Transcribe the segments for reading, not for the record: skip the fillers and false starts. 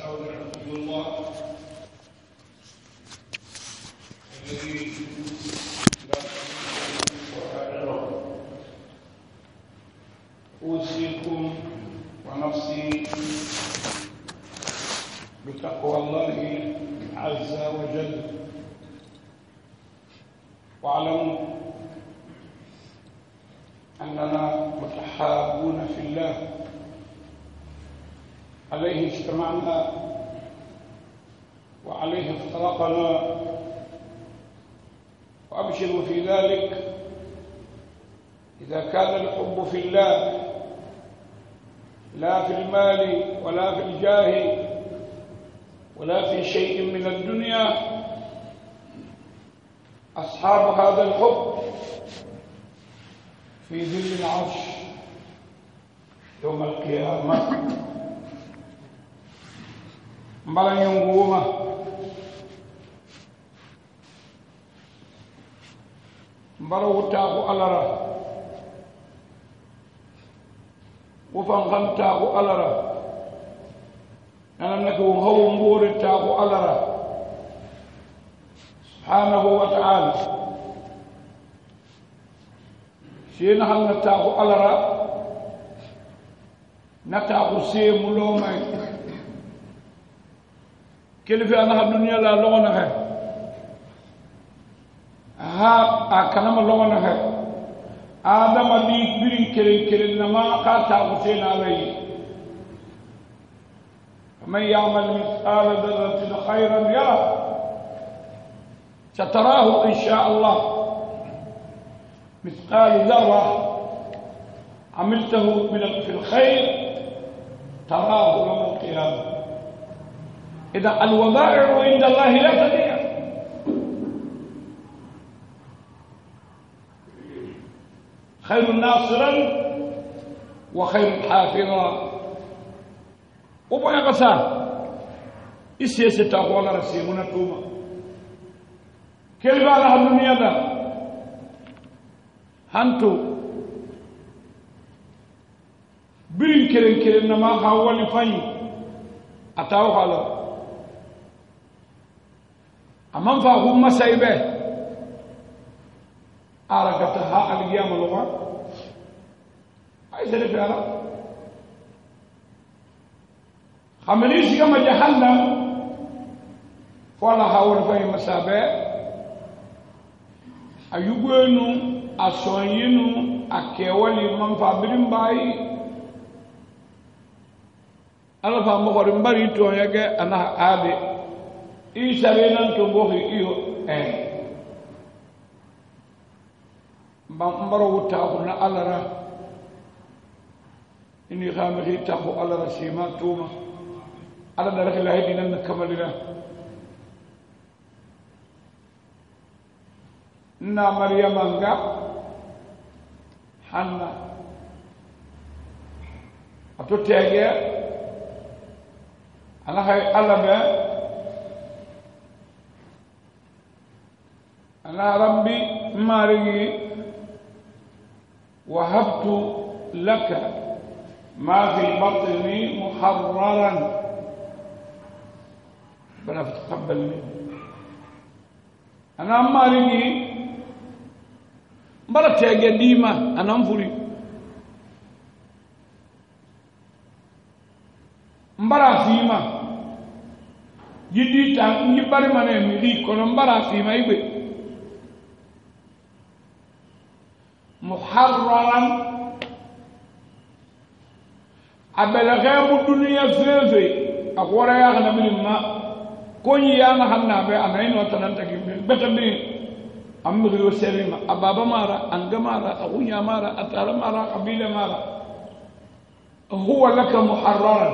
أستودعكم الله الذي لا تضيع أوصيكم ونفسي بتقوى الله عز وجل. واعلموا أننا متحابون في الله، عليه اجتمعنا وعليه افترقنا، وأبشروا في ذلك إذا كان الحب في الله لا في المال ولا في الجاه ولا في شيء من الدنيا. أصحاب هذا الحب في ظل العرش يوم القيامة مبلا ينقوما مبلا وتاقو ألرا وفنغن تاقو ألرا أنا نكو هو مبور تاقو ألرا سبحانه وتعالى. سينا هل نتاقو ألرا نتاقو سيم لومي كيف أنا الدنيا لا لونها ها أكلم لونها آدم ليك بين كلين نما قاتا حسين عليه. من يعمل مثقال ذرة خيرا يره ستراه إن شاء الله. مثقال ذرة عملته في الخير تراه يوم القيامة. إذا الوضائع عند الله لا تضيع. خير ناصرا وخير حافظا. وبويا قصان إسيسة تقول رسيمنا توما كل بالها الدنيا ده هانتو برين كرين نما حاولي فاني أتاو حالا أمام فاهم مسايبه أركتها القيام لغا أي سنة فعلا خمليش كما جهنم فلا حاول فاهم مسابه أيوبينو أسوانينو أكيوالي منفع برمباي أنا فاهم برمباي توانيك أنا عادي إيسارينا تبوخي إيو بامبرو وتاخنا ألرا إني خامخي تاخو ألرا سيما توما على درك الله دينا نكملنا نا مريم انغا حنا اتو تيغي انا هاي الله أنا ربي ماري وهبت لك ما في بطني محررا ربنا تقبل مني. أنا ماري مرة قديمة أنا أنفري مرة فيما جدي تان يباري مانه ملي كون مرة فيما يبي محررا أبلغ الدنيا فيفي أقول يا أخي نبي ما كوني أنا خلنا به أنا إنه تنتهي بتمري أمي وسليمة أبابا مارا أنجا مارا أخويا مارا أتارا مارا قبيلة مارا هو لك محررا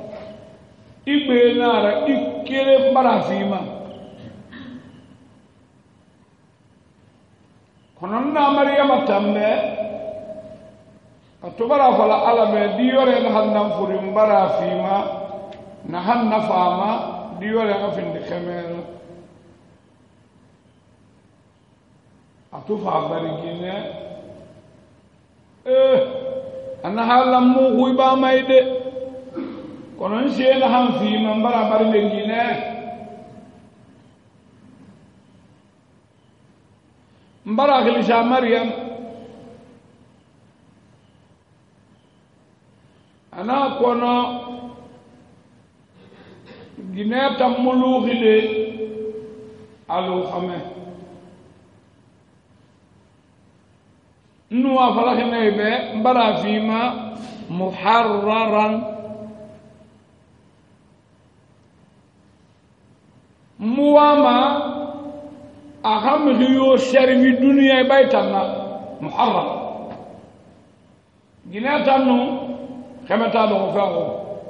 إبي نارا إكير مرا فيما كننا مريم تمبه أتبرا فلا ألم ديور نحن فريم مرا فيما نحن نفاما ديور نفين دكمل أتوفى بريجينه أنا هلا مو هو بامايد konon sena han fi man bara bar lengine mbara khilisa maryam ana kono gineta mulughide alu khame nuwa falakhne be mbara fima muharraran muwama aham hiyo sharmi dunya baytana muharram gineta nu khamata do fa'o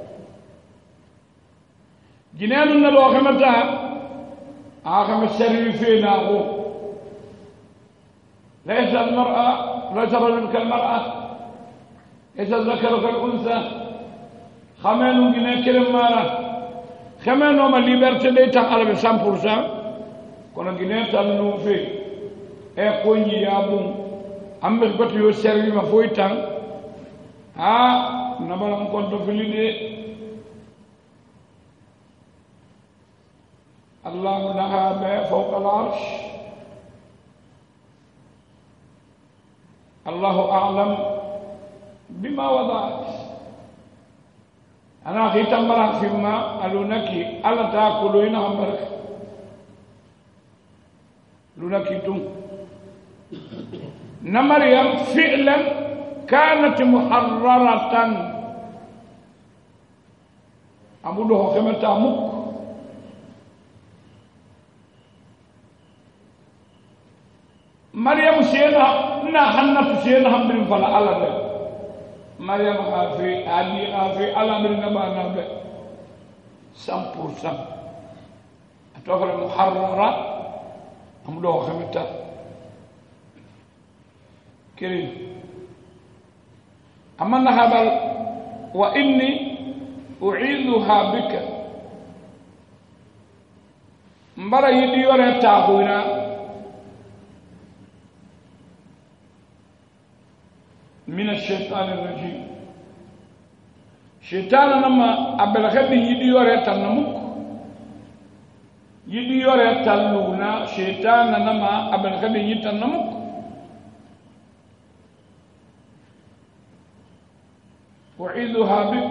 ginenu na do khamata aham sharmi fina go ليس المرأة ليس الرجل كالمرأة ليس الذكر كالأنثى خمانو جنا كلمة مارا خمانو ما ليبرتي ديتا على 100% كنا جنا تنو في كوني يابون أمبر بتيو سيري ما فويتان نبلا مكون تفليدي الله لها فوق العرش الله أعلم بما وضعت أنا خيت مرة فيما ألونكي ألا تأكلين أمرك لونكي تون نمريم فعلا كانت محررة أبوده كما تامك مريم سينا نا حنت سينا هم بين فلا الله به مريم خافي علي خافي الله من نبانا به 100% اتوفر محررة أمدو خمتا كريم أما نهبل وإني أعيذها بك مبارا يدي ورا تاخونا من الشيطان الرجيم شيطان لما أبلغ به يدي ورا تنمك يدي ورا تلونا شيطان لما أبلغ به يتنمك أعيذها بك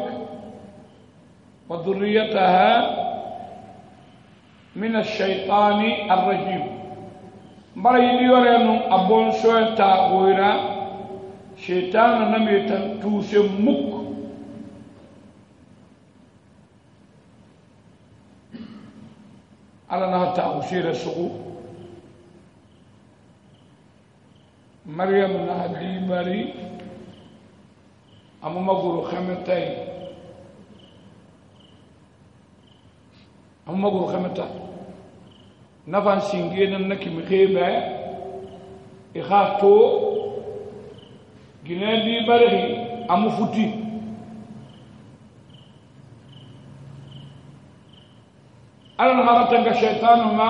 وذريتها من الشيطان الرجيم برا يدي ورا نم أبون شوية تاخونا شيطان نمي تنتوسمك على نها تأوشير السقو مريم نها ديباري أمو مغورو خمتاي أمو مغورو خمتاي نفان سينجينا نكي مخيبا إخاطو جنان ديباري أمو فتي أنا نهارتنك الشيطان ما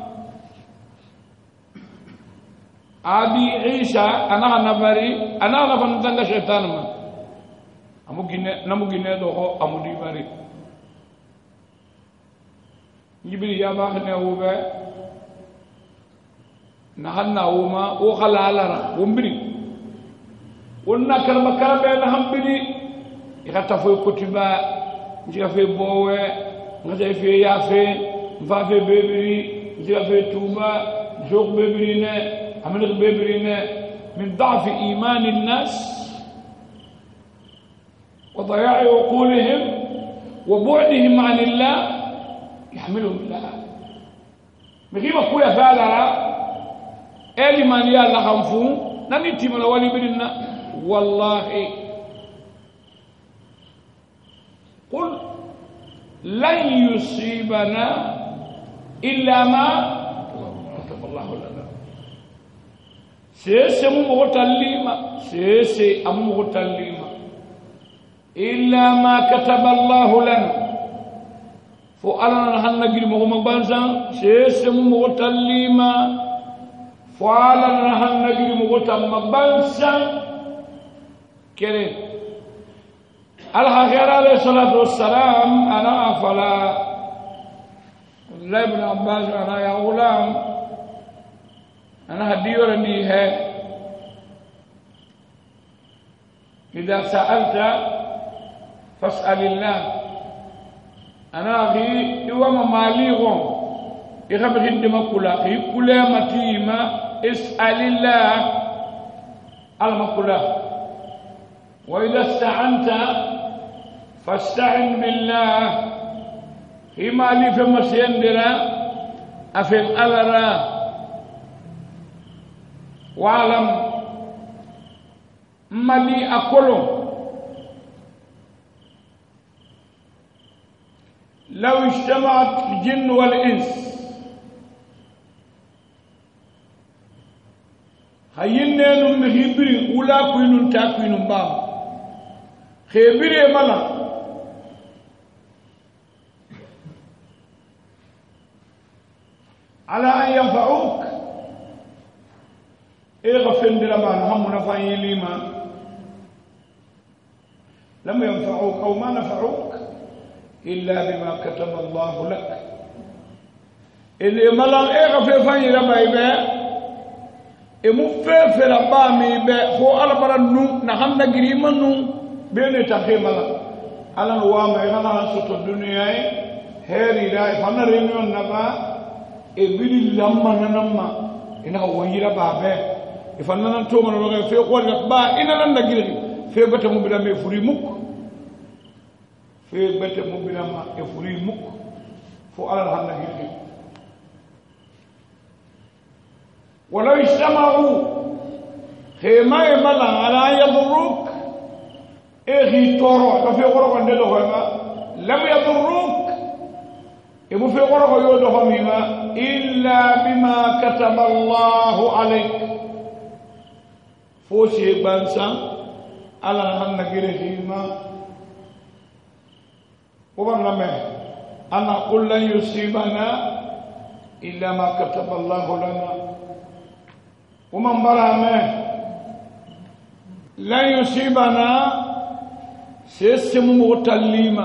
أبي عيسى أنا نبري أنا نفنتنك الشيطان ما أمو جنان دوخو أمو ديباري جبري يا باخنا وبا نحنا وما وخلالنا ومبري قلنا كلمة كلمة نحبني يختفوا كتبا نجافي بوه نجافي يافي نفافي بيبري نجافي توبا نجوق بيبرينا عملق بيبرينا من ضعف إيمان الناس وضياع عقولهم وبعدهم عن الله يحملهم الله مغيب أخويا فعلا إلي من يالا خنفون نميتي من الولي برنا والله قل لن يصيبنا إلا ما كتب الله لنا سيسي مغتليما سيسي مغتليما إلا ما كتب الله لنا فأنا نحن نجري مغمق بانسان سيسي مغتليما فأنا نحن نجري مغتليما بانسان كريم الخير عليه الصلاة والسلام أنا فلا لا ابن عباس أنا يا غلام أنا هديورني هي إذا سألت فاسأل الله أنا أخي يوم ماليهم يخبر هندما كلا كل متيما اسأل الله المقولة وإذا استعنت فاستعن بالله فيما لي في مسيندرا أفل ألرا واعلم ما لي أقوله لو اجتمعت الجن والإنس hayinne mi hibiri wula kuinun ta kuinun ba khebire mala ala an yanfa'uk اغفر لما هم نفعي لما لم ينفعوك أو ما نفعوك إلا بما كتب الله لك اللي ملان اغفر فاني لما يبقى مففر لبامي هو على برنو نحن نجري منو بين تخيملا على الوام يغنى سط الدنيا هيري لا فانا رينيون نبا ابيلي لما نما إنه ويرا بابه فانا نتوما نبغى في قول با إن لن نجري في بيت مبلا مفري مك في بيت مبلا مفري مك فو على الحال نجري ولو اجتمعوا خيما يملا على يضروك اخي تورو ففي غرق ندلو لم يضروك يبو في غرق يودهم إلا بما كتب الله عليك فوشي بانسا على هنغيره فيما وبرنامه أنا قل لن يصيبنا إلا ما كتب الله لنا ومن برامه لا يصيبنا سيسمو تليما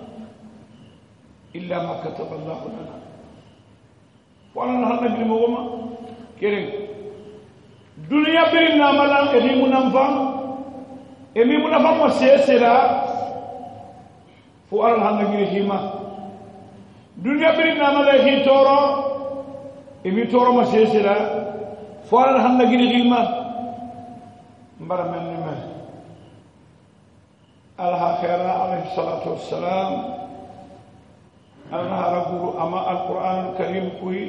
إلا ما كتب الله لنا وأنا نحن نجري مغمى كيرين دنيا برنا ملا إغي منفع إمي منفع مسيسرا فوأنا نحن نجري هما دنيا برنا ملا إغي تورو إمي تورو مسيسرا فوالن هن نجري غيما مبارا من نمه الآخرة عليه الصلاة والسلام أنا رجل أما القرآن الكريم كوي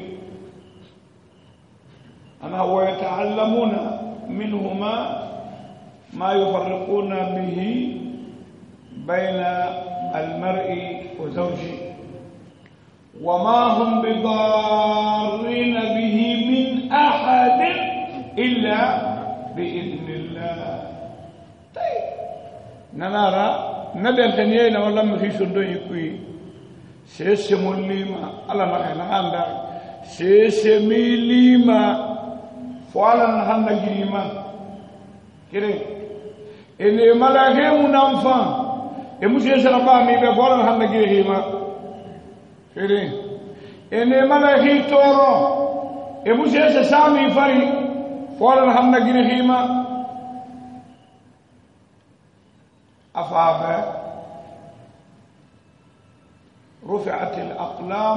أنا ويتعلمون منهما ما يفرقون به بين المرء وزوجه وما هم بضارين به من أحد إلا بإذن الله طيب ننارا ندل خنيين ولا ما في سندون يكوي سيسمو ليما على نحن عندك سيسمي ليما فعلا نحن نجريما كده إني ملاكي منفع إمسي سربامي بفعلا نحن نجريما كده إني ملاكي تورو إمسي سامي فري فعلا نحن نجريما أفعبه رفعت الأقلام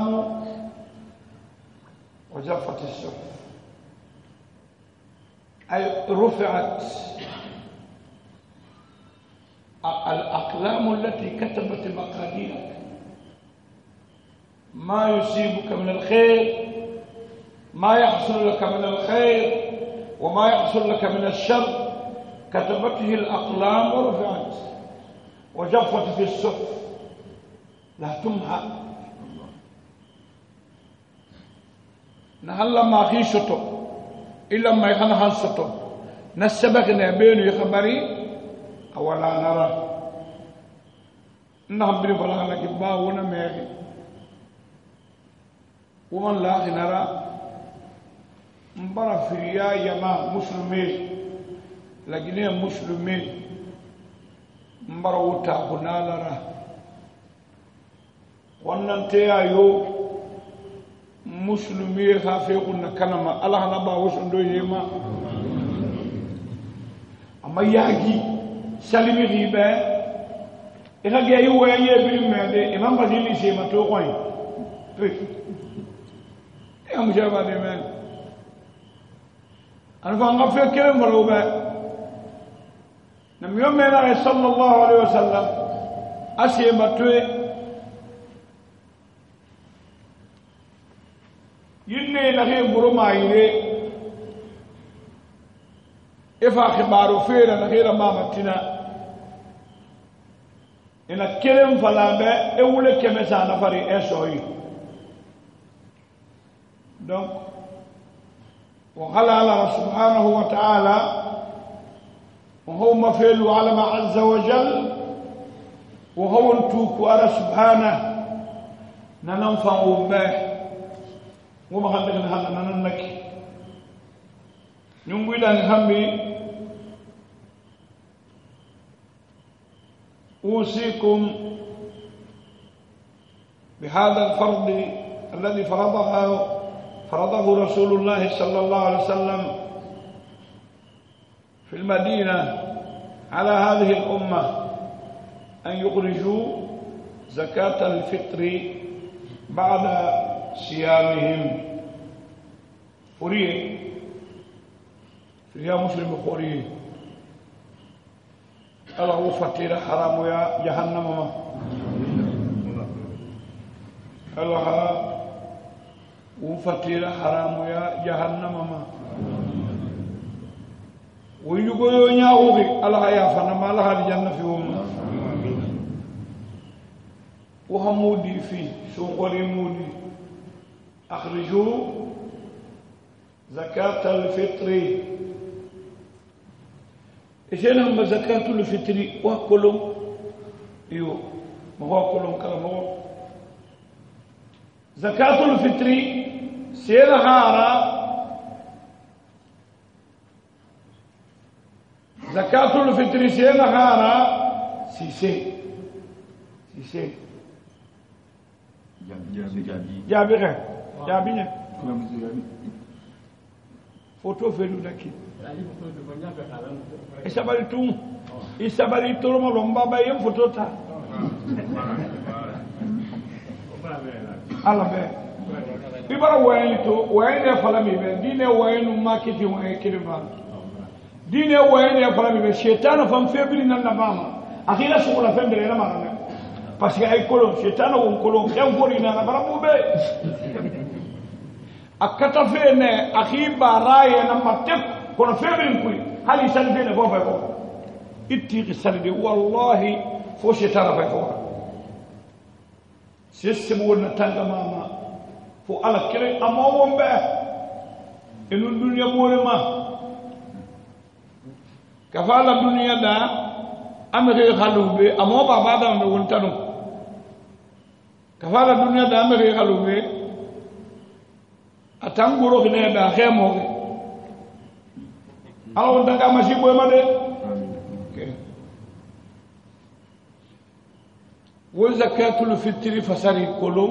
وجفت الصحف أي رفعت الأقلام التي كتبت مقاديرك ما يصيبك من الخير ما يحصل لك من الخير وما يحصل لك من الشر كتبته الأقلام ورفعت وجفت في الصحف لا تمحى نهلا ما خيشتو إلا ما يخنا خنصتو نسبقنا بينو يخبري أولا نرى نخبري فلا لك باونا ميغي ومن لا نرى مبارا فريا يما مسلمين لكن مسلمين mbarawuta kunalara wannan te ayo muslimi ha fe kunna kanama Allah na ba wasu ndo yema amma yagi salimi ribe ina ge yi waye bi mede imam badili se mato koy pe ya mujaba de men an fa nga fe kele mbarawba nam yomena sallallahu alaihi wasallam asiye matwe yinne na he buruma yire ifa khibaru fera na hera mamatina ina kelem falabe e wule kemesa na fari esoyi donc wa halala subhanahu wa ta'ala wa huwa mafilu ala ma azza wa jal wa huwa tuku ala subhanahu nananfa umbe وما خلقنا هذا ننك نقول أن همي أوصيكم بهذا الفرض الذي فرضه رسول الله صلى الله عليه وسلم في المدينة على هذه الأمة أن يخرجوا زكاة الفطر بعد صيامهم فريه فيها مسلم فريه الله فتير حرام يا جهنم الله وفتير حرام يا جهنم ويجو نياوغي الله يا فنما الله الجنة فيهم وهمودي في شغل مودي أخرجوا زكاة الفطر إيش هم زكاة الفطر وكلهم يو ما هو كلهم كلام زكاة الفطر سيرهارا زكاة الفطر سيرهارا سيسي جابي جابينه photo felu daki isabari toloma lomba ba yem photo ta ala be ibara wayni to wayni fala mi be dine waynu marketing way kilima dine wayni fala mi be shaytan fam febri nan na bama akhira sugula fembere na marana parce que ay kolon shaytan won kolon en gori na bara mube akata fene akhi baraye na matek kono febrin kuy hali san fene bo fa ko itti salde wallahi fo shaytan fa ko sesemu wona tanga mama fo ala kire amo wombe enu dunya morema kafala dunya da amere khalube amo baba da me wontanu kafala dunya da amere khalube atanguro kine da khemo ala wonta masibo ma de وزكاة الفطر فسري كلهم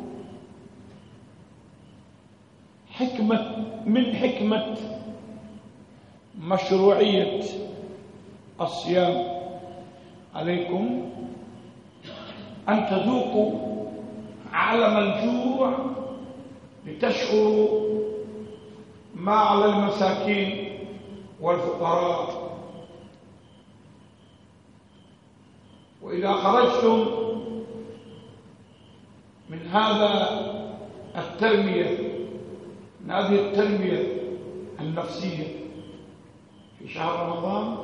من حكمة مشروعية الصيام عليكم أن تذوقوا عالم الجوع لتشعروا ما على المساكين والفقراء وإذا خرجتم من هذه التربية النفسية في شهر رمضان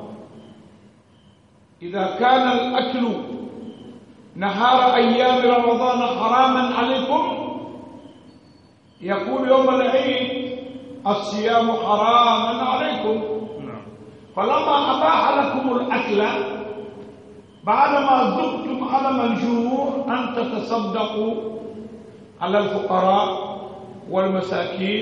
إذا كان الأكل نهار أيام رمضان حراما عليكم يقول يوم العيد الصيام حراما عليكم فلما أباح لكم الأكل بعدما ذقتم ألم الجوع أن تتصدقوا على الفقراء والمساكين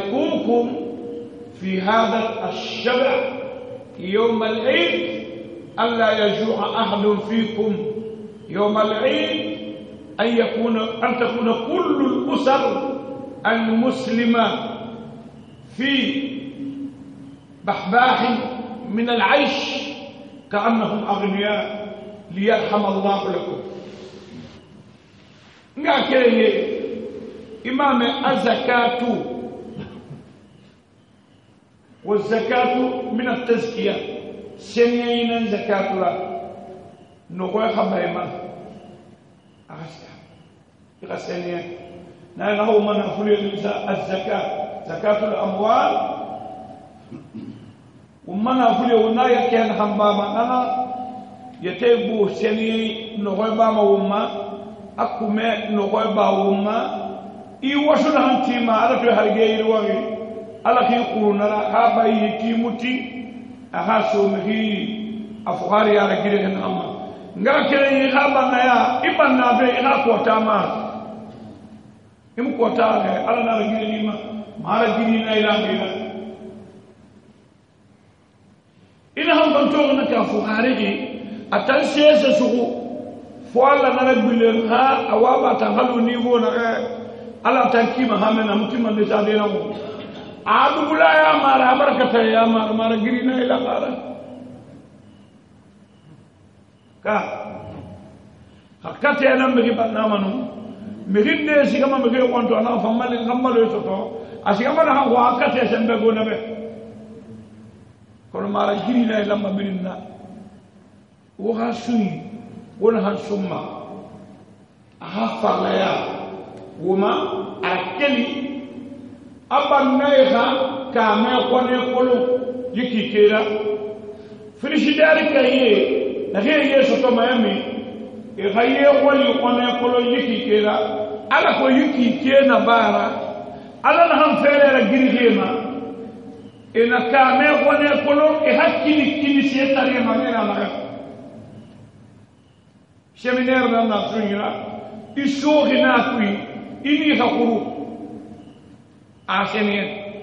ليشاركوكم في هذا الشبع يوم العيد ألا يجوع أحد فيكم يوم العيد أن تكون كل الأسر المسلمة في بحباح من العيش كأنهم أغنياء ليرحم الله لكم. نعم إمام الزكاة والزكاة من التزكية سنين زكاة لا نقول خبرما أغسطينية نحن من نقول الزكاة زكاة الأموال ومن نقول ونايا كان حماما أنا يتبو سنين نقول باما وما أكمل نقول باما إيواشنا هنتيما على في هالجيل وعي على كي يقولون لا هذا يتيمتي أحسومه أفخاري على كده نعم نقول كده يخابنا يا إبن نافع إنا كوتاما إم كوتاما على نار كده نيما ما على كده نايلا كده إنا هم كنتوا نكافخاري أتنسيس سوق فوالا نرجلها أوابا تغلو نيفو نغير ala tankima hamena mutima de sadena mo adu bulaya mara barakata ya mara girina ila qara ka hakati ana megi banna manu meginde sigama megi konto ana famale ngambalo toto asigama na wa hakati sembe gona be kono mara girina ila mabinna wo hasuni wona hansumma aha falaya wuma akeli abanayha kame kone kolo yiki kera frigidaire kaye nage soto mayami e haye wali kone kolo yiki kera ala ko yiki kena bara ala na ham fere girigema ina kame kone kolo e hakili kini setare manera maga seminaire na tunira isori na kui ini hakuru asenia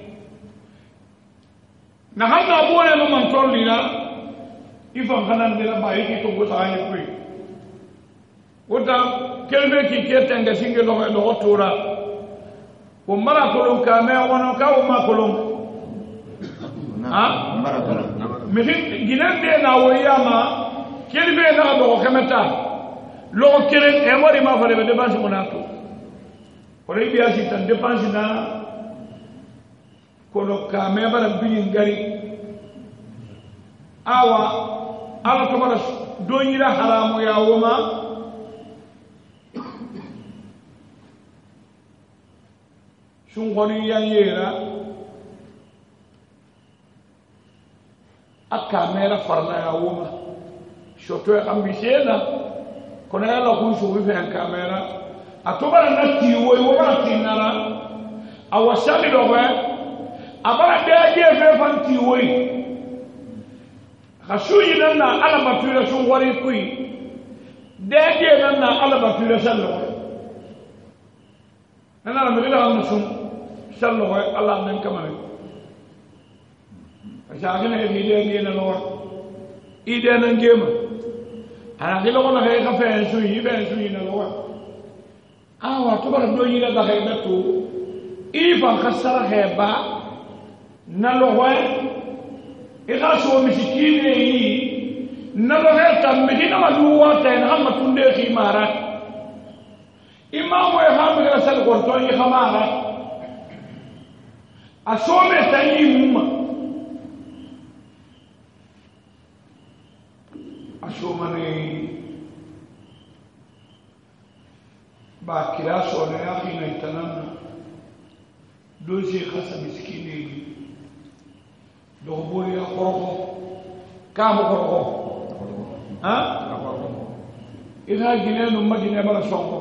na hanna bone no man tollina ifam hanan de la bayi ki to gota ni kui wota kelbe ki ketanga singe lo tora ko mara kolon ka me wono ka o ma kolon ha mara kolon me ginande na woyama kelbe na do kameta lo kelen e mori ma fale be de bansi monato ore biya si tan dépense na kono ka me bara binin gari awa ala to bara doñira haramu ya woma sun goni yanyera akka mera farla ya woma shoto ambisena kono ala ku so wi fen kamera atobara na tiwo wora tinara awasali dobe abara deje fe fan tiwo khashuyi nanna ala batula sun wari kui deje nanna ala batula sallo nana la mira han sun sallo ala nan kamane ajagina e ide ngena lo ide nan gema ana dilo ko na he ka fe suyi be suyi na lo awa to bara do yira da hebe to ifa khasara heba nalo wa igaso misikine yi nalo heta medina maluwa ta en hamma tunde khimara imamu e hamga sal gorto yi khamara asome tayi mumma asomane ba kira so ne akhi na tanana doji khasa miskini do boy ya koroko kam koroko ha ila gine no magine bala sonko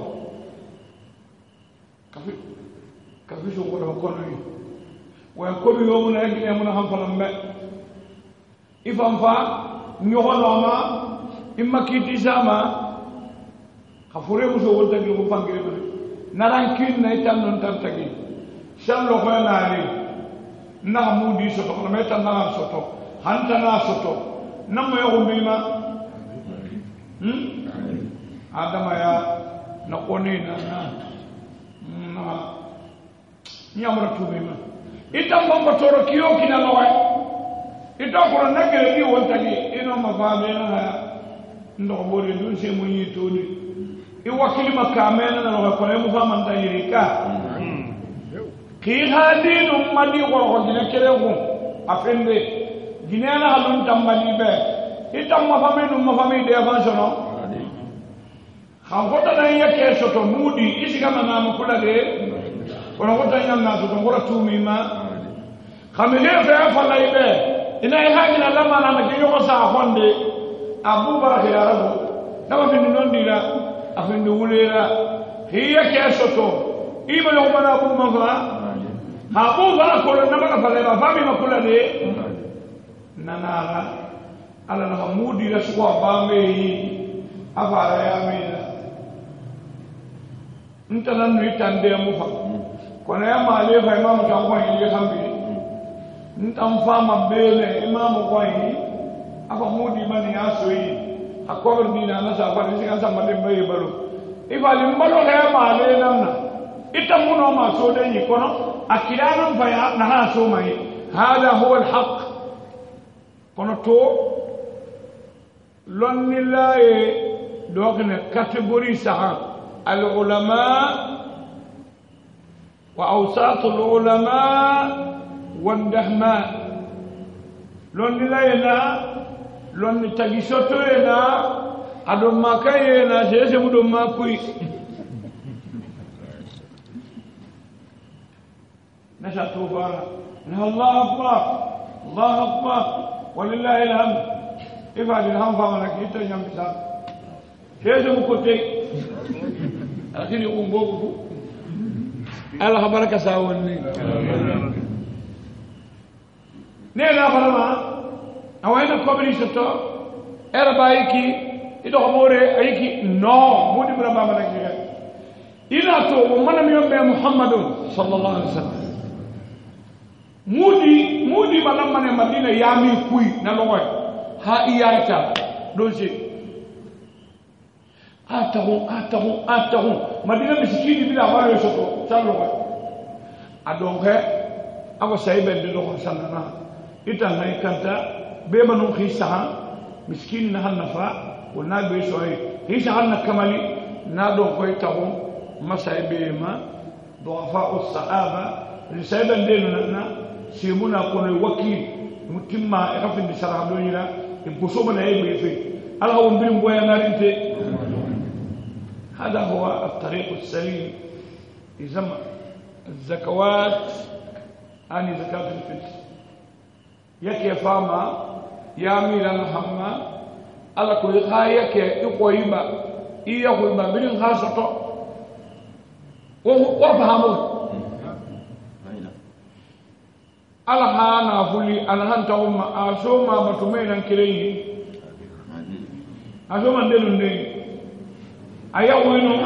kafi so ko do kono yi wa ko bi yo mun agine mun ham falam be ifam fa nyohono ma imma kiti sama khafure muso wonta gi ko fangire be naran kin na tan non tan tagi shallo ko na ni na mudi so to na meta na so to hanta na so to namo yo bima adama ya na koni na nyamra tubi ma itam bamba toro kiyo kina loy ito ko na gere ni wontani ino ma faame na ndo bori dun se mo ni toni i wakili makamena na lo ko mu fa man tayirika ki hadinu madi ko dina kere ko afende ginena halun tambali be itam ma fami de avansono khangota na yake soto mudi isiga mama kula de kono gota nyamna to ngora tumima khamile fa fala ibe ina hajina lama na kinyo ko sa honde abubakar ya rabu na fin non dira afin wulera hiya ke soto ibe lo mana abu mafa abu ba ko na ma fala ba fami makula de nanala ala na mudi la swa ba me afara ya mina ntana nui tande mu fa kono ya male fa imam ta ko yi kambi ntam fa mabele imam ko yi afa mudi mani aso yi akor ni na sa fa ni kan sa male mbaye balo ifali mbalo ya male namna itamuno ma so de yi kono akirana fa ya na ha so mai hada huwa alhaq kono to lonni laye dokne category saha العلماء وأوساط العلماء والدهماء لون لاينا لون تاغيسوتو ينا ادو ماكاينا سيسه مودو ماكوي نشا توفانا الله اكبر الله اكبر ولله الحمد افعل الحمد فانا كيتا يمسا سيسه مكوتي lakini umbovu Allah baraka sawonni nena barama awaina kobri soto era baiki ido more ayiki no mudi braba malaki ila to mana miyombe Muhammadun sallallahu alaihi wasallam mudi balama ne Madina yami kui na logoy ha iyata doji atahu madina misikini bila wale soto salo adonke ako saybe de do sanana ita nay kanta be manum khisa miskin na hanafa wala be soy hisa hanna kamali na do koy tawu masaybe ma duafa as-sahaba risaybe de na simuna kono wakil mutimma e kafin bi sarado yira imposo bana e be fe ala won birim boya narinte هذا هو الطريق السليم لجمع الزكوات عن زكاة الفطر يكي فاما يا ميلا نحما على كل خايك يقويبا يقويبا بلين خاصة وفهمه على هانا فلي على هانتهم أسوما بتمينا كريه أسوما ندلون دي ayawino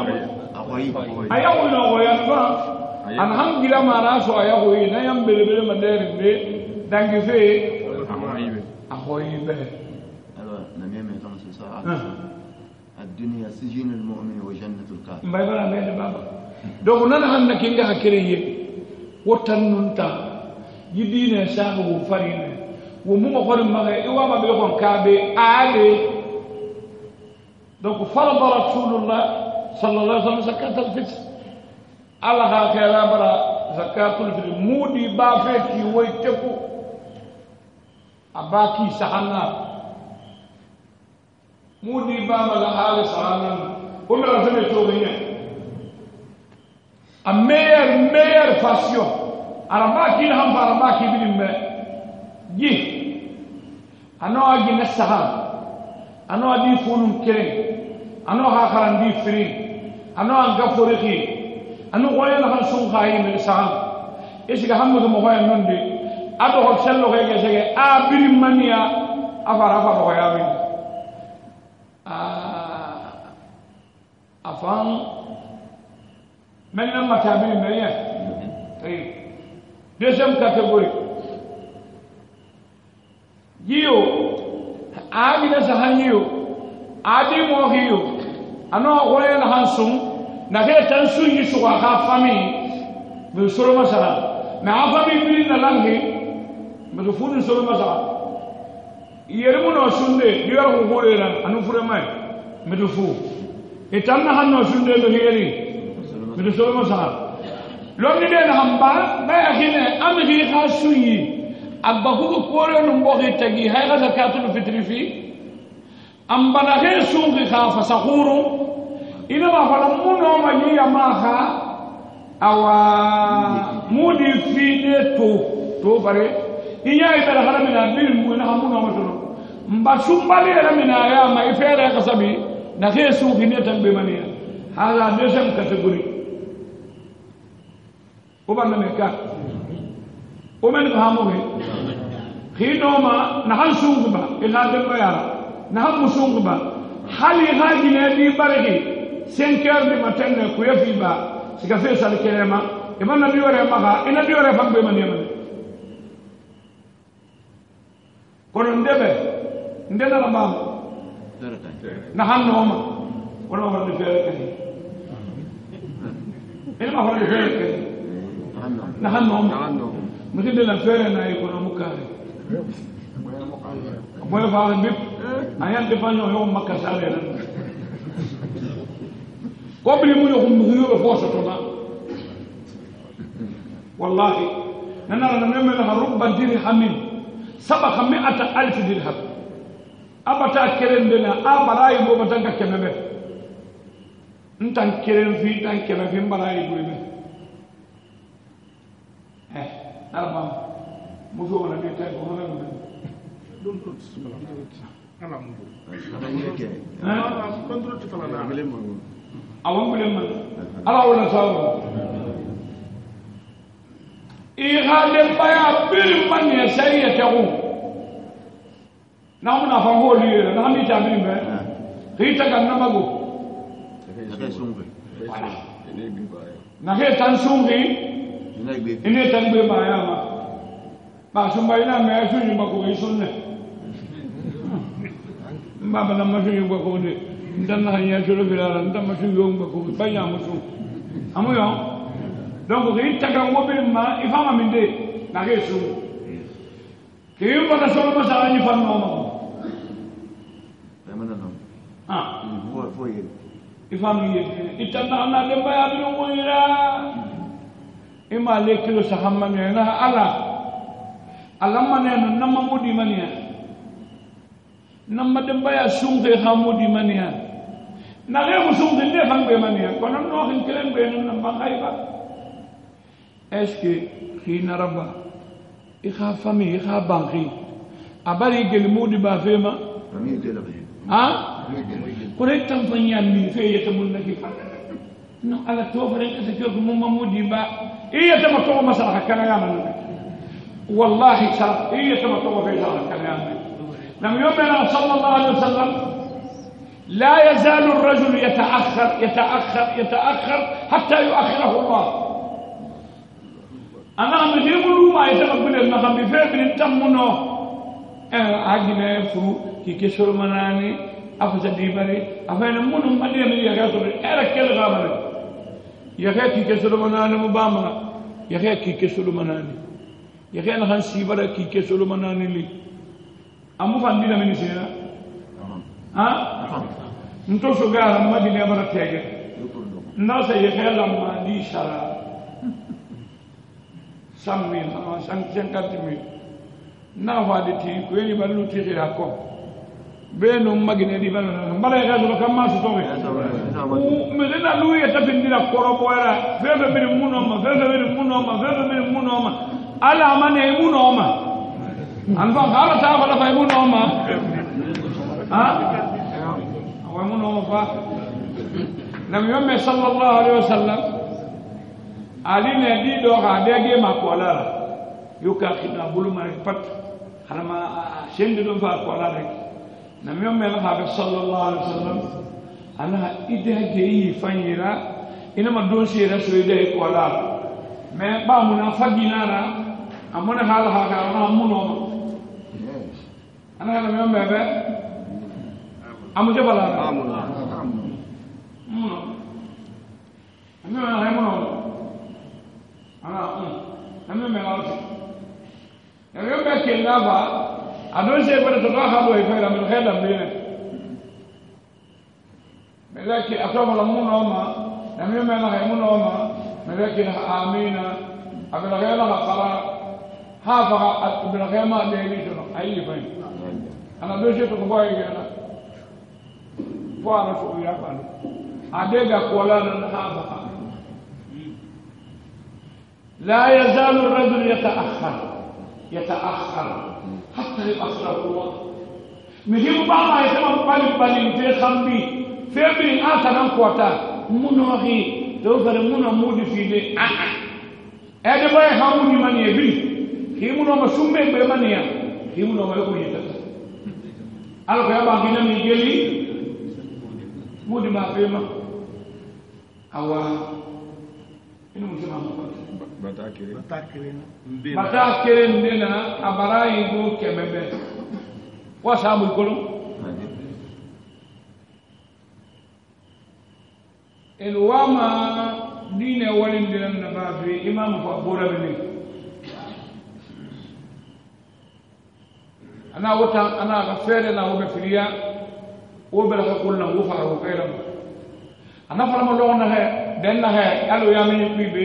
goyanfa an hangila maraso ayawoyi na yam belebele madere be dangi fe ahoyibe alors na meme kama sasa الدنيا سجن المؤمن وجنة الكافر mbay bala mede baba donc nana hanna kinga hakere wotan nunta yidine sahu wo farine wo mu ko maga e wa ma be kon kaabe ale donc farada rasulullah sallallahu alaihi wasallam zakatul fitr Allah kala bara zakatul fitr mudi ba feti woyteku abaki sahana mudi ba mala hal sahana umra zame toginya a meilleure façon arabaki ham arabaki bilimbe ji ano agi nasaha ano adi funum kere ano ha kharandi firi ano anga foriki ano wayna han sun khayi min saham esiga hamdu mo hoya nonde ado ho sello ke sege a birim mania afara ho ya min afan maintenant matabiri meya deuxième catégorie yiyo amina sahanyo adi mo hiyo ano wala na hansum na ke tan sunyi su ka fami be solo masala na fami bi na langi be do funu solo masala yere mo no sunde di war ko hore ran anu fure mai me do fu e tan na hanno sunde be yeri me do solo masala lo ni de na hamba ba akine am gi ka sunyi abba ko ko no mbo ke tagi hay ga zakatul fitri fi am bana he sungi ka fa sahuru ina ma fala muno ma yi amaha awa mudi fide to bare inya ibara haramina bil mu na muno ma to mba sumbali haramina ya ma ifere kasabi na he sungi ne tambe mania hala deuxième catégorie o banda me ka o men ka mo he khidoma na han sungi ba ila de bayara na han sungi ba hali haji ne bi baraki 5 heures du matin ne ku yafi ba sika fe sal kelema e man nabi wore maka ina bi wore fambe man yema kono ndena la bam na hanno ma wala wala de fere kan ina ma wala de fere kan na hanno ma mutin de la fere na e kono mukare boy fa bip ayan de fanyo yo makka sale قبل من يقوم بغيور فوسطنا والله نرى نعمل رب درهم 700,000 درهم أبتا كرم بنا أبراي بو بتنك كمبه نتان كرم في تان كمبه في براي بو به أربعة مزوجنا بيتين كلنا دون أنا مزوج awon bilen man ala wala sawo ihade baya bil man ya shari'a tawu na muna fa holi na mi ta bin be rita kan na mago na he tan sungi ine tan be baya ma ba sumbai na me sunyi ba ko sunne mbaba na ma sunyi ba ko ne ndanna hanya jolo bilala ndama su yomba ko banya musu amuyo donc ri taga ngobe ma ifama minde na kesu kiyumba na solo masala ni fanno ma amana no fo ye ifami ye itana na de baya bi ngoira ima lekilo sahamma na ala alamma ne namma mudi mania namma de baya sunge hamudi mania na re musunge ne fangbe mania kono no hin kelen be non namma khayba est-ce que khina rabba ikha fami ikha banki abari gel mudi ba fema fami de la ha kore tam fanya mi fe yata mun naki fa no ala to bare ka se ko mo mamudi ba iya tama to masala kana ya man wallahi sa iya tama to fe sa kana ya man لم يؤمن صلى الله عليه وسلم لا يزال الرجل يتأخر حتى يؤخره الله أنا أمديملو ما يتقبل المقام بفعل تمنو أجنا يفرو كي كسر مناني أفسد ديبري أفين منو مدي من يغاسر أركل غامر يغا كي كسر مناني مباما يغا كي كسر مناني يغا نخان سيبرا كي كسر مناني لي amu fandina minisina ha nto so gara madina bara tege na sa yekela ma di shara sammi ha san 50,000 na wadi ti ko ni balu ti gira ko be no magine di bana mbala ga do kam ma su to me dina lu ya tapindira korobo era bebe be munoma ala mane munoma anfa ngala ta wala fay mu noma ha wa mu noma fa nam yomme sallallahu alaihi wasallam ali ne di do ga dege ma ko la yuka khina bulu ma pat harama shende do fa ko la rek nam yomme la ha sallallahu alaihi wasallam ana ide ge yi fanyira ina ma do shi so ide ko la me ba mu na fagina amona hala ha ga na mu noma أنا لم يوم بابا amu jabala amu ame na hay mono ana ame me la oti ya yo be ke ngaba adon se bada to ha do e fera me kheda mbine me la ke akoma la muno ma ame me la hay mono ma me la ke amina abela gela khara ha fa abela gema de ni to ayi fay ana do se to ko boy gela fo ana so ya fa adega ko la na ha fa لا يزال الرجل يتأخر حتى يؤخره الله مهم بابا يسمى بالي في خمبي في بين آسنا قوتا منوغي توفر منو مودي في دي ادي باي خاموني من يبي هي منو ما سومبي بمانيا هي منو ما يكون يتتا alko yaba gina mi geli mudi ma fema awa inu musema batakere ndena abarayi go kemebe wa sabu kolo elwama dine walin dinan nababi imam fa bora bini ana wata ana ga fere na wobe firiya wobe la ko na wo fara ko kayram ana fara mo lona he den na he alo ya min bibe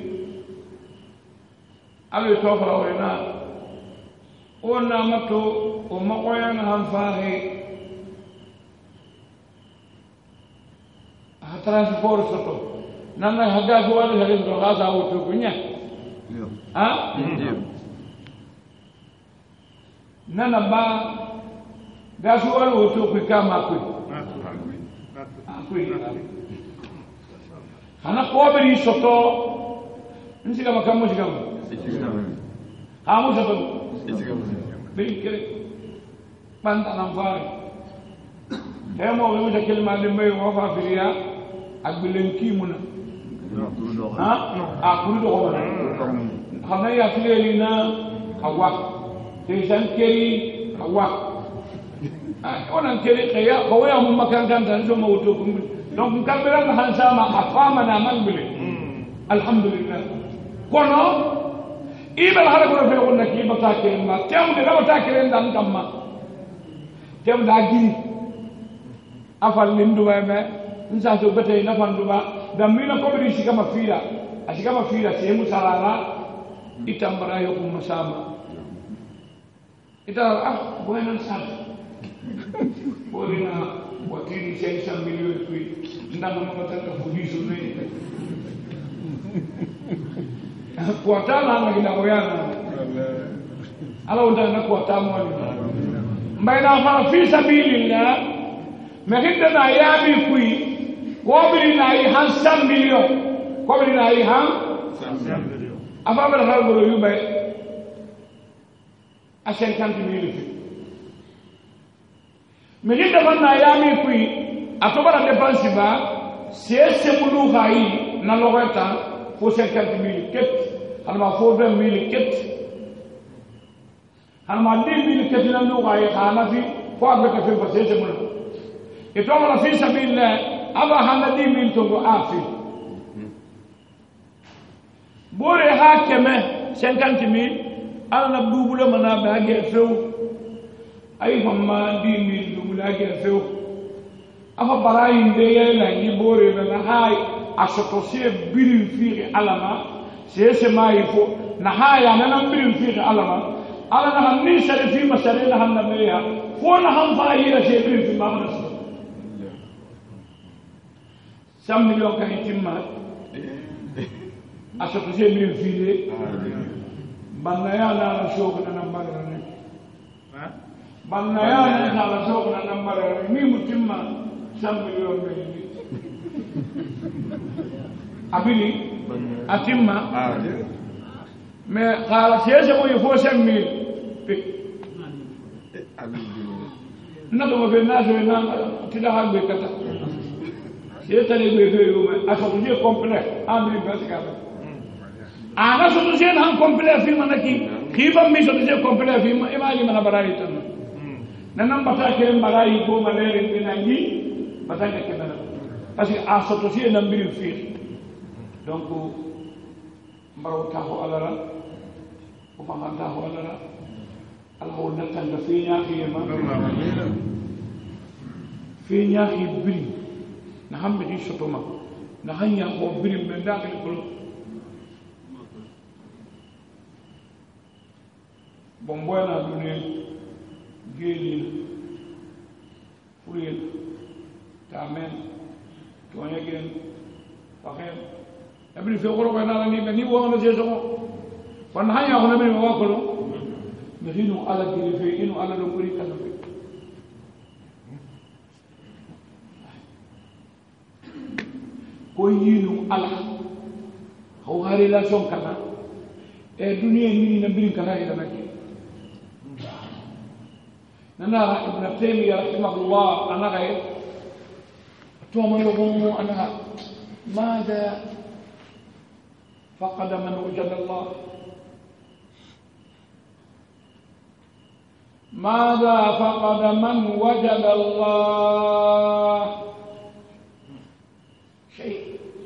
alo to fara wona ona mato o makoya na hanfahe ha transport soto nana haga ko wala hare do gaza o to kunya ha nana ba gasu wala o to ku kama ku ana ko bari soto nsiga makamu sigamu kamu soto bikre panta namfare temo be ta kelma de may wo fa firiya ak bilen ki muna ha akuru do ko xamna ya fileli na awa te sankeri awa onan keri kaya ko ya mum makan kan tan so mawto ko donc kambira na hansama afama na mangbele alhamdulillah kono ibal hada ko fe wonna ki bata kelen ma tem de bata kelen dan kamma tem da giri afal lindu weme nsa so bete na fanduba da mina ko bi shika mafira ashika mafira se musarara itambara yo kuma sama ita buena sana borina watini 500 milioni kui ndana mabata fudiso ne kuatana na kina oyana ala undana kuatama wali mbaina fara fi sabilillah mehinde na yabi kui kobiri na yi han 100 million kobiri na yi han 100 million afabara harboro yube a 50 million mehinde na yabi kui atobara dépense ba c'est mulu hayi na logota pour 50 000 ket alma pour 20 000 ket alma 10 000 ket na no gaay xana fi fo ak ka fi ba c'est mulu et to la fi sabilillah aba hana 10 000 to go afi bore ha keme 50 000 alna dubule mana ba ge few ay famma 10 000 dubule ge few afa barayi ndeye la ni bore na hay ashotosie birin fiiri alama sese maifo na haya nana birin fiiri alama ala na hamni sare fi masare na hamna meya fo na ham fa yira se birin fi ma na so 100 million kan timma ashotosie birin fiiri banna ya na shoko na nambara ne banna ya na shoko na nambara ni mutimma 100 million ne abili atimma mais xala siège mo yefo 5000 na do be na do na ti da hagbe kata c'est tane be be yo mais aso je complet amri basika ana so je na complet fi manaki khiba mi so je complet fi imali mana barari tan nanam bata ke mbarai ko manere benangi batanga ke nana parce que a soto si na mbiri fi donc mbaro ta ko alara ko ma ta ko alara Allah wonna tanga fi ñaaxi ma fi ñaaxi biri na xam bi soto ma na hanya ko biri men dakal ko bomboy na dunia geli fuyen tamen tonya gen fahem abri fe ko na ni wo na jeso wan hanya ko na bi wa ko ni hinu ala geli fe inu ala do buri kan fe ko yinu ala ho hari la son kana e dunia ni na birin kana ila nake nana ibn taymiyyah rahimahullah ana gay to man yogo ana ماذا فقد من وجد الله ماذا فقد من وجد الله شيء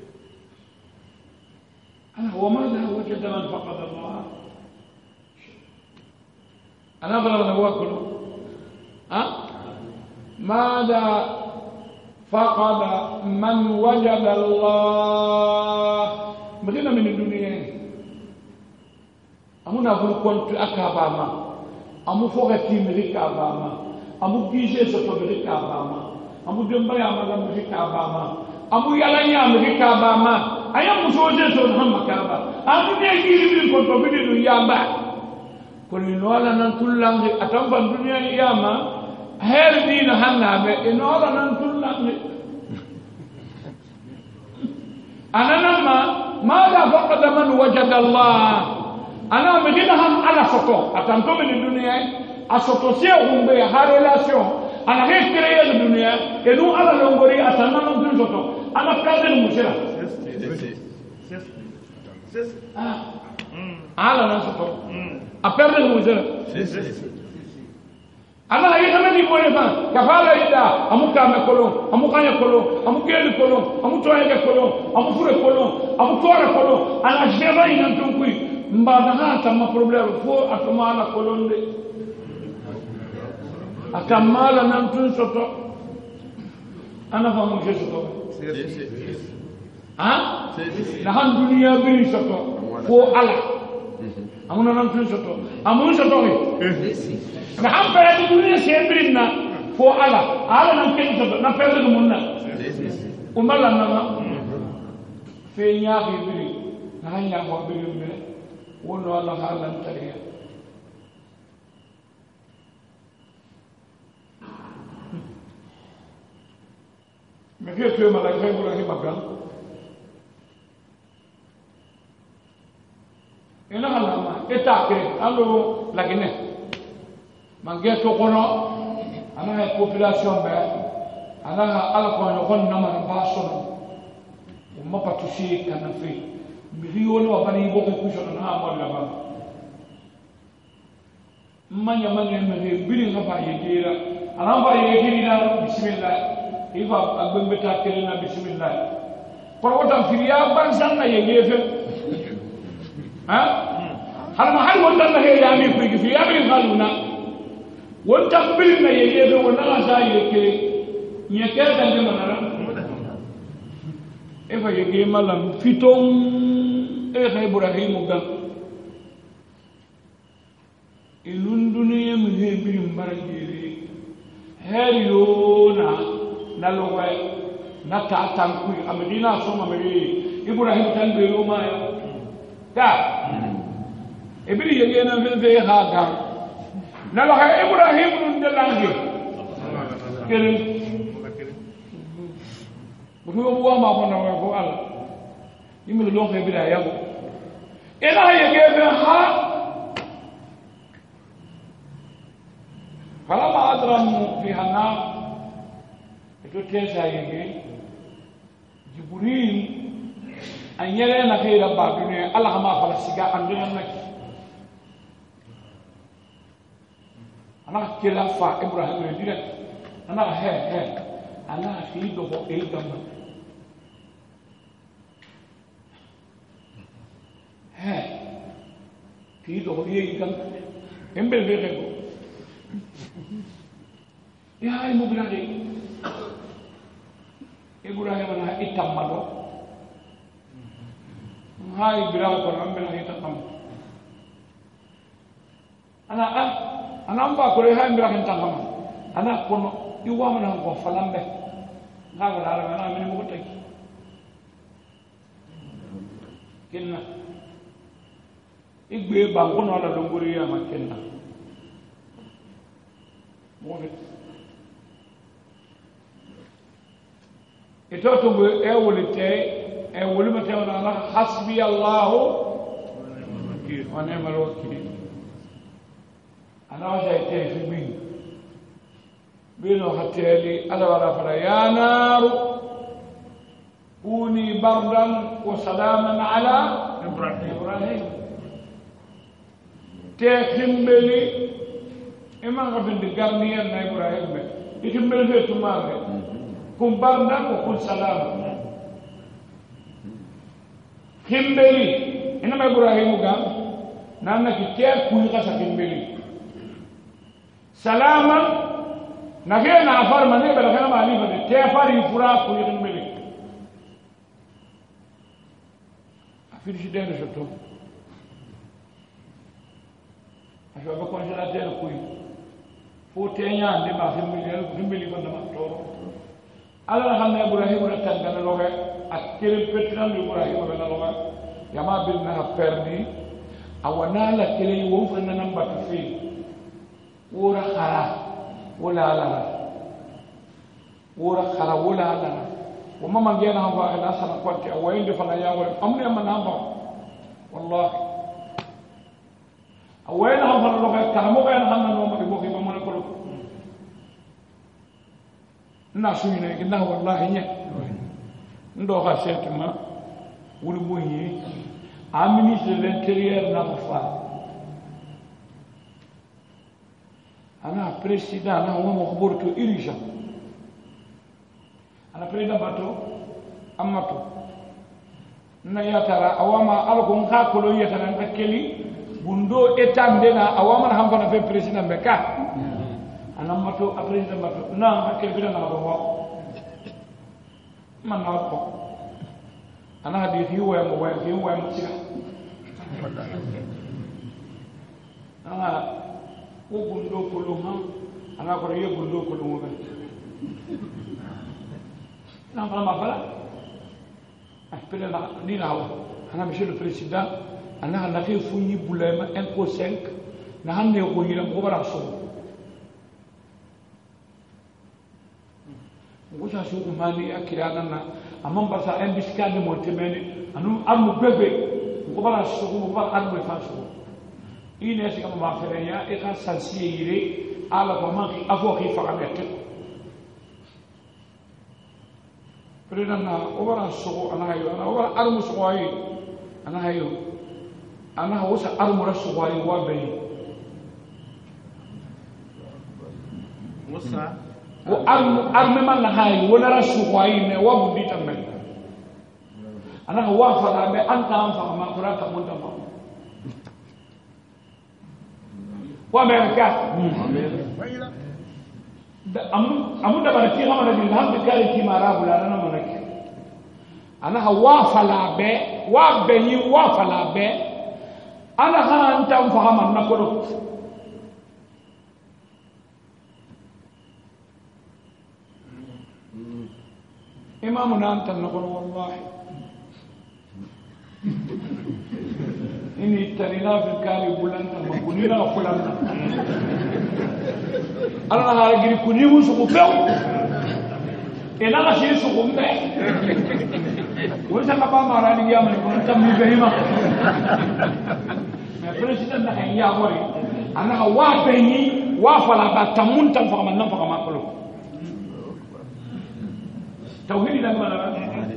أنا وماذا وجد من فقد الله شيء أنا أقول نواكل ماذا فقد من وجد الله مغنى من الدنيا أمنا أقول كنت أكاباما أمو فوقتي مريكاباما أمو جيشي سوتو مريكاباما أمو دمبايا مالا مريكاباما أمو يالانيا مريكاباما أيام مسوجي سوتو مكابا أمو نيجي من كنت بدينو يابا كل نوالا ننتولانغي أتنبا الدنيا ياما هل دين هنابه إنوالا ننتولانغي أنا نما ماذا فقد من وجد الله أنا مدينهم على سطو أتنتو من الدنيا أسطو سيهم بي هاريلاسيون أنا غير كريا الدنيا إنو على لونغوري أتنى نمتن سطو أنا كازن المسيرة على نسطو أبرد المسيرة أنا هاي كمان يقولون كفالا إذا أمو كام كلون أمو كان كلون أمو كيل كلون أمو توانيك كلون أمو فور كلون أمو توارا كلون أنا جباي نانتون كوي مبادها تما بروبلم فو أتمالا كلون دي أتمالا نانتون سوتو أنا فاهم كيف سوتو نحن دنيا بين سوتو فو ألا أمو نانتون سوتو أمو سوتو نحن فرد الدنيا سيبرنا فو على نمكن سبب نفرد المنا ومالا نما في نياغي بري نحن يابوا بري بري ونو الله حالا نتريا مكيه توي ملاك خير بلاكي مكان إلا هلا إتاكي ألو لكنه mange to kono ana population be ana ala ko no kon na man ba sono o ma patusi kana fe miliyon wa bani bo ko kujo na amol la ba manya me biri na ba yedira ana ba yedira bismillah ifa agbe ta kele na bismillah por wata firiya ban sanna yegefe hal ma hal wonda na he ya mi fi ya mi khaluna wonta bilna yeyebe wona sa yeke nyeke dande manara eva yeke malam fiton Ibrahim ga ilun duniya mu hebi mbarangere heriyo na lowe na ta tanku amadina so mamere Ibrahim tan be roma ya ta ebiri yeke na veve ha ga nalo ha Ibrahim nun de langue kelen bu wa ma ko na ko ala yimi lo ko bi da yago ila ye ge be ha kala ma adramu fi hana to tesa ye Jibril an yele na khira ba dunya Allah ma fala siga an dunya na ana kila fa Ibrahim direct ana he ana fi do ko e gamba he fi do ko e gamba embel be ko ya ay mo blade Ibrahim ana itamado hay Ibrahim ko ambe na itam ana amba ko hay Ibrahim tangam ana kono iwa mana ko falambe ngaga dara ana min mo tay kenna igbe ba ko no la dongori ya makenna mo itoto be e woli mate ona hasbi Allah wa ni'mal wakeel ana waja ite fi min bino hateli ala wala fara ya naru kuni bardan wa salaman ala ibrahim te khimbeli imam gabin de garnier na ibrahim be ikimbeli fe tumare kum bardan wa kun salaman khimbeli inama ibrahim gam nanna ki te kuy xasa khimbeli salaman nagena afar mane bela kana mali bade te afari fura kuy khimbeli afir jidene joto afa ba congélateur kuy fo teña de ba khimbeli ko dama toro ala xamne ibrahim ra tangana loge ak kele petran ibrahim bela loge yama bil na perdi awana la kele wo fa na namba fi wora khara wala la wo mama ngena ha ila sana kwante awayinde fa na yawo amne man namba wallahi awayna ha fa lo ka kamo ga na no ma bo fi ba mo ko na suine gina wallahi nya ndo ha setma wuri moyi a ministre de l'intérieur na fa ana président na mo khborto irija ana président bato amato na yatara awama alko nka ko lo yatara nka keli bundo etande na awama na hamba na fe président beka ana mato a président bato na ka keli na ba man na ko ana hadithi wa mo tsika ana ko gundo ko lo ha ana ko ye gundo ko lo mo na ma fala appelle la ni lawa ana monsieur le président ana la ke funi bulema impo 5 na hanne ko yira ko bara so ko sa so ko mali akira na amam basa en biskade mo temene anu amu bebe ko bara so ko ba arbo fa so ine si kama mafere ya e ka sansie yire ala ko man afo ki fa amete predana o bara so ana hayo ana o bara armu so wayi ana hayo ana wosa armu raso wayi wa bayi wosa o arme man hayo wala raso wayi ne wa budi tambe ana wa fa be anta am fa ma qurata mun tambe wa mereka amu da barki ha mana bin hamd kare ki mara bulana na manake ana hawa fala be wa be yi wa fala be ana ha anta fahama na ko imamu na anta na ko wallahi ini tarina fil kali bulanta makunina fulana ala na giri kuni musu ko few ena la shi su ko mbe wala ka ba mara ni ya mani ko tam ni behima me president na ya wori ana wa beni wa fala ba tamun tam fa man nan fa ma ko tawhid dan mana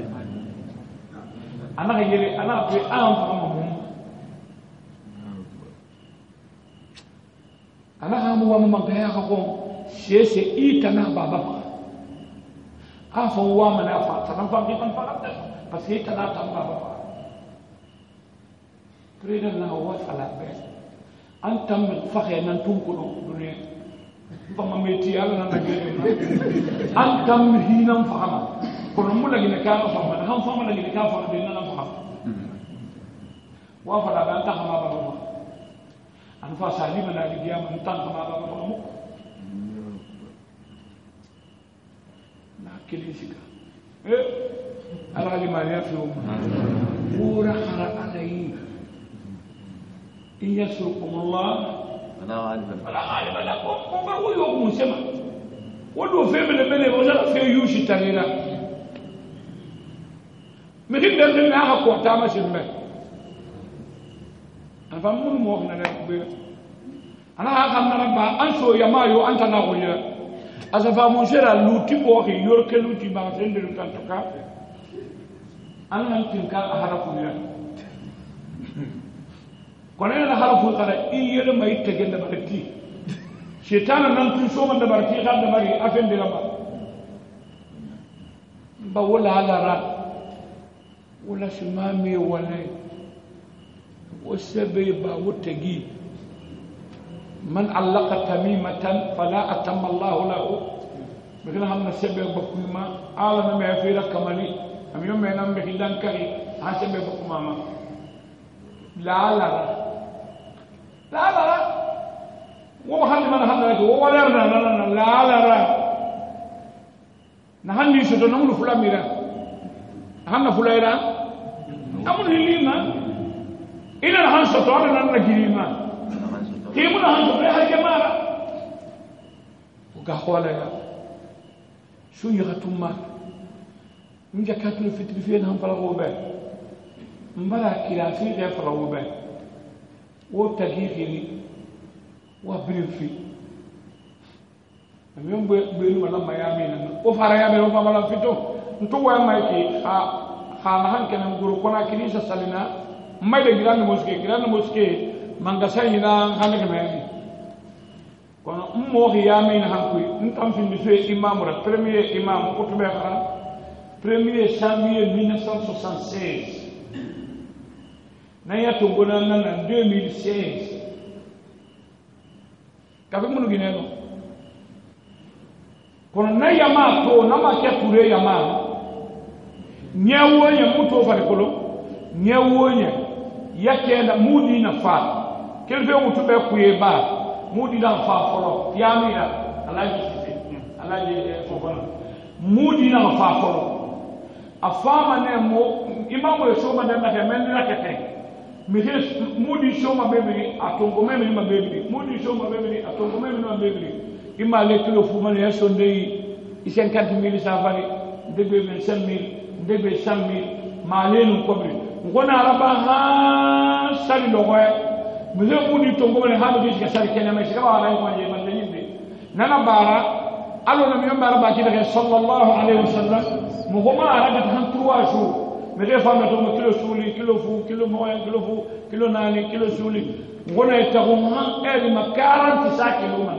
ana yele ana pe am fa ma ana ha mo wa ma ga ya ko sese itana baba afa wa ma na fa tan fa ki tan fa parce que itana tan baba preda na wa sala be antam fakhe nan tum ko dunya ba ma meti ala na gere antam hinam fahama kono mu lagi ne ka fa ma han fa ma lagi ne ka fa de na fa wa fa da ban ta ma baba an fa salima na di diam tan ma baba mu na kilisika ala li mariya fi pura khara alai in yasrukum Allah wala ghalib lakum ko wo yo mu sema wodo febele bele wala fe yushi tarira me hibbe na ha ko tama shimbe an fa mun mo na be ana ha kam na ba an so yamayo anta na ko ya asafa mon shera luti bo ki yor ke luti ba sende lu tantuka an nan tinka harafu ya kono na harafu kala iyele mai tegende barati shaytan nan tun so man da barati kan da bari afen de ba wala lara wala shimami wala wasabi ba wutagi man allaka tamimatan fala atamma Allah lahu bigina hamna sebe bakuma ala na me fi rakamali am yom me nam be hidan kari ha sebe bakuma ma la wo hande man hande ko wala na la na handi so to namul fulamira hanna fulaira amun hilima ila han so to na girima كيمنا هنجو بها جماعة وقاحوا يا شو يغتم مات من جاكاتنا في التلفزيون هم فرغوا به مبارا كلاسي غير فرغوا به وتغييري وبريفي اليوم بينو ولا ما يامين وفارا يامين وفا مالا فيتو نتو وين مايكي خانا هان كنا نقولوا كنا كنيسة سالنا ما يدي جيران موسكي manga sayina hanake meni kono ummo khiyame na hankui ntam fin bisu imam ra premier imam ko tube khara 1er janvier 1976 na ya to gona na 2016 kabe munu gineno kono na yama to na ma ke pure yama nyawo nya muto fa kolo nyawo nya yake na mudi na fa kelfe utube kuyeba mudi na fa folo yamira alaji fofana mudi na fa folo afama ne mo imamu yo shoma na kemendira kete mihes mudi shoma bebiri atongo meme ni mabebiri mudi shoma bebiri atongo meme ni mabebiri imale kilo fumane ya sondei 50,000 safari debe 25,000 debe 100,000 malenu kobri ngona araba ha sali logoya mbe mudi tongo mane ha do jiga sali kenya mai shiga wala ko je man yimbe nana bara alo na miyamba araba ki daga sallallahu alaihi wasallam mo goma araga tan 3 jours me de fama to kilo suli kilo fu kilo moya kilo fu kilo nani kilo suli ngona etago han eri ma 40 kilo man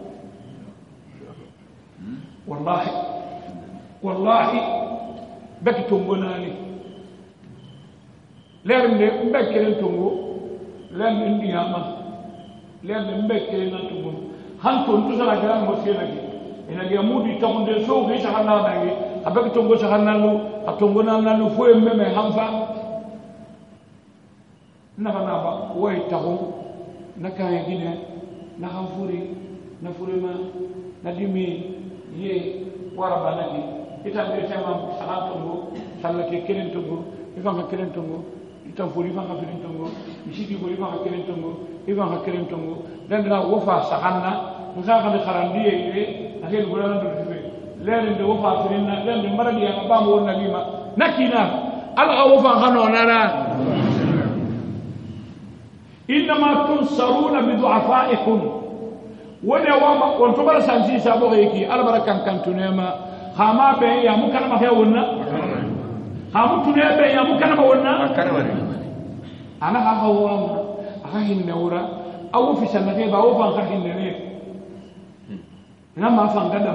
wallahi baki tongo nani lerne mbekere tongo lerne ndiyama lerne mbekere na tongo han to tusala gara mo selaki ina ge mudi tagunde so ge sahanna nangi abaki tongo sahanna lu atongo na lu fo meme hamfa na bana ba way tagu na kay gine na hamfuri na furima na dimi ye waraba nagi itambe sama sahan tongo sallake kenen tongo ifanga kenen tongo itam furi fanga kenen tongo isiki furi fanga kenen tongo ifanga kenen tongo dendra wofa sahanna musaka de kharandiye ile akel bulan do tibe lere de wofa firinna lere maradi ya bamu wonna bima nakina alga wofa khano nara inma tunsaruna bi du'afaikum wala wama on to bara sanji sabo yiki albarakan kantunema khama be ya mukana ma hewonna hamu tunebe ya mukana ma wonna ana ha hawa aha hinne wura awu fi sanake ba wofa khahinne ne ngama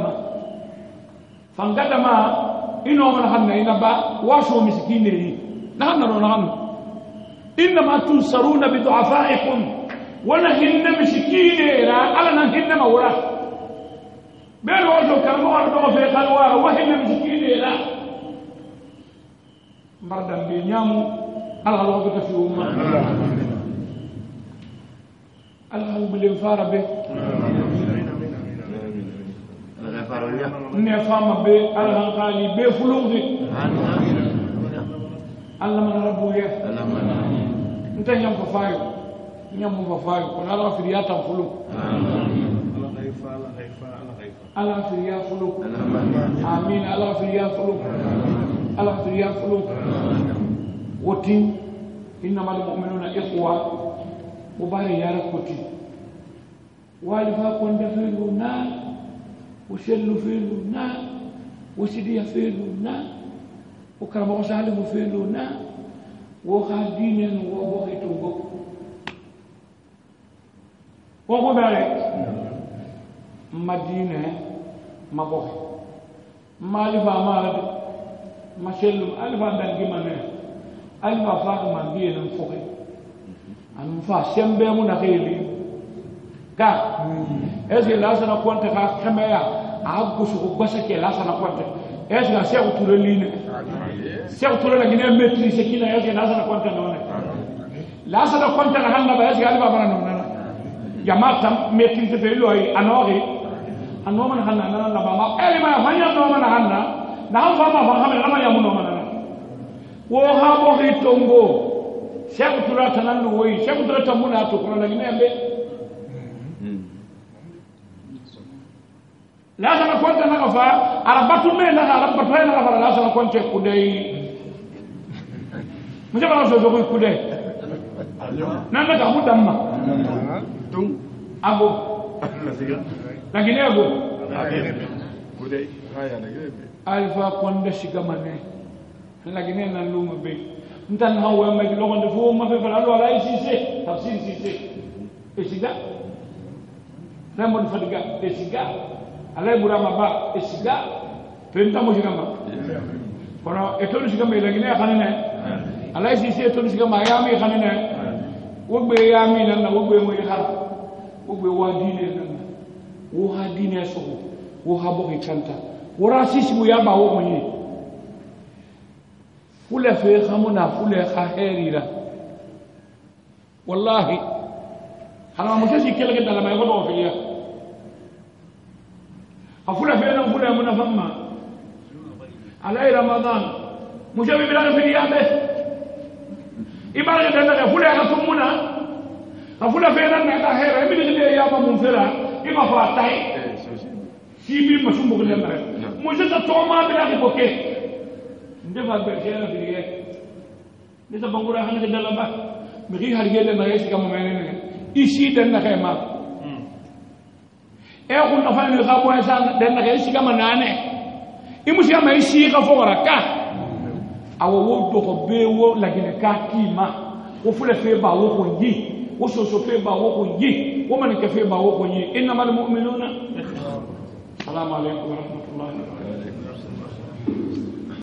fangadama ino man hanna ina ba washo miskine na hanna ro na hanna inma tunsaruna bi du'afaikum wala hinna miskine ra ala na hinna mawra bel wajo kan mo do fe kalwara wa hinna miskine ra mbardam bi nyamu ala lo ko fi umma ala bil infara be ne fama be alhankali be fulungi Allah man rabbu ya nta nyam ko fayo nyam ko fayo ko ala firiyata fulu ala firiya fulu amin ala firiya fulu wotin innamal mu'minuna ikhwa mubari yarakoti walifa konde filuna وشلوا فيلونا وسيدي فيلونا وكرم وسالم فيلونا وخادين وبغيتوا وغبره مدينه ما بو مالفا مالد ما شلوا الفا دنجي مانه الفا فاق ما بين فوق ان فا شمبه من خيلي ka ese la sana kwante ka khamaya agu su gbasa ke la sana kwante ese la sew tureline sew turela gine maîtrise kina ese la sana kwante non la sana kwante na hanna ba ese alba bana non jamata maîtrise fe loyi anori anoma na hanna na ba ma elima fanya no mana hanna na han fa ma fa hamela ma yamu no mana wo ha bo hitongo sew turata nan woyi sew turata muna to kono la gine be لا سما كنت انا غفا عربت من لا عربت وين غفا لا سما كنت كدي مجا بلا سو زوي كدي نان دا مو دما دون ابو لكن ابو كدي هيا نغيب الفا كون دشيغا ماني لكن نان لوم بي نتان هو ما لو كنت فو ما في فلا لا سي تفسير سي اسيغا رمون فدغا اسيغا alay burama ba esiga penta mo jigamba kono etolu jigamba ilagine khanene alay sisi etolu jigamba yami khanene wogbe yami nan wogbe mo khar wogbe wadine nan wo hadine so wo habo kanta wora sisi mu yaba wo mo ni fule fe khamuna fule khaherira wallahi hala mo sisi kelge dala may ko do fe ya afula fena fula muna famma alai ramadan mujabi bilana fi yabe ibara dana fula ka tumuna afula fena na ka hera mi de yaba mun fera ima fa tai sibi masumbu ko lemare mujata toma bila ko ke ndefa berjena fi ye nisa bangura hana dala ba mi har gele na yesi kam menene isi den na kayma kun na fani ga boy san den na shi kama nane imushi kama shi ka fora ka awo wo to ko be wo la gine ka kima wo fule fe ba wo ko yi wo so fe ba wo ko yi wo man ke fe ba wo ko yi innamal mu'minuna assalamu alaikum wa rahmatullahi wa barakatuh